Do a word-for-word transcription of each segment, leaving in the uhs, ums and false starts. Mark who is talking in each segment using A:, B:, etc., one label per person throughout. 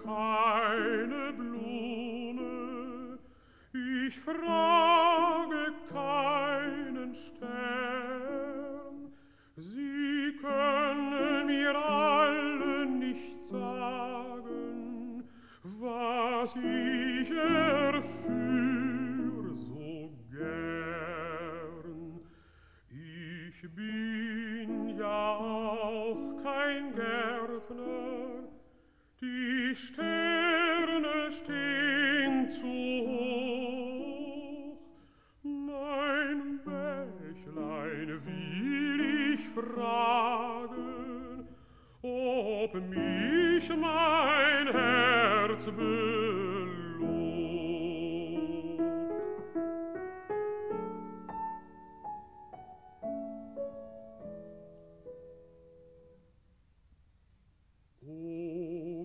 A: keine Blume, ich frage keinen Stern, sie können mir alle nicht sagen, was ich erführ so gern. Ich bin ja auch kein Gärtner, die Sterne stehn zu hoch. Mein Bächlein will ich fragen, ob mich mein Herz belobt. O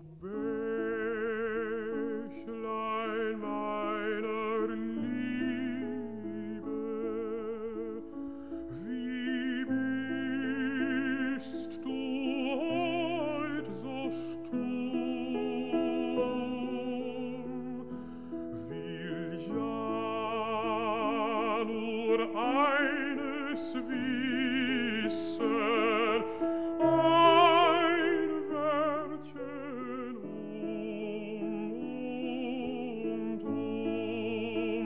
A: Bächlein meiner Liebe, wie bist du heut so stumm? Will ja nur eines wissen, ein Wörtchen um und um,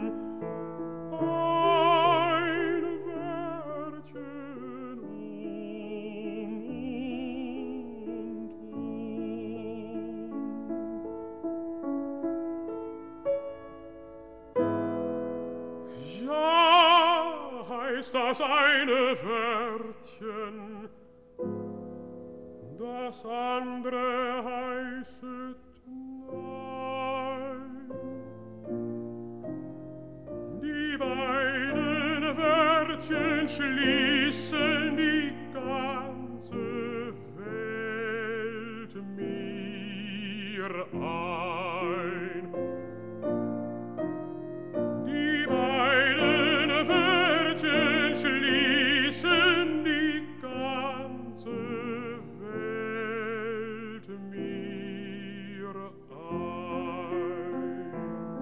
A: ein Wörtchen um und um. Ja, heißt das eine Wörtchen, das andere heißet nein. Die beiden Wörtchen schließen die ganze Welt mir ein. Die beiden Wörtchen schließen die ganze Welt mir ein.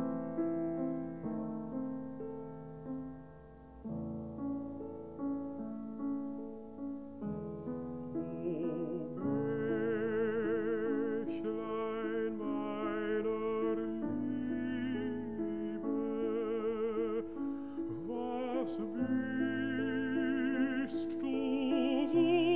A: O Bächlein meiner Liebe, was bist du wohl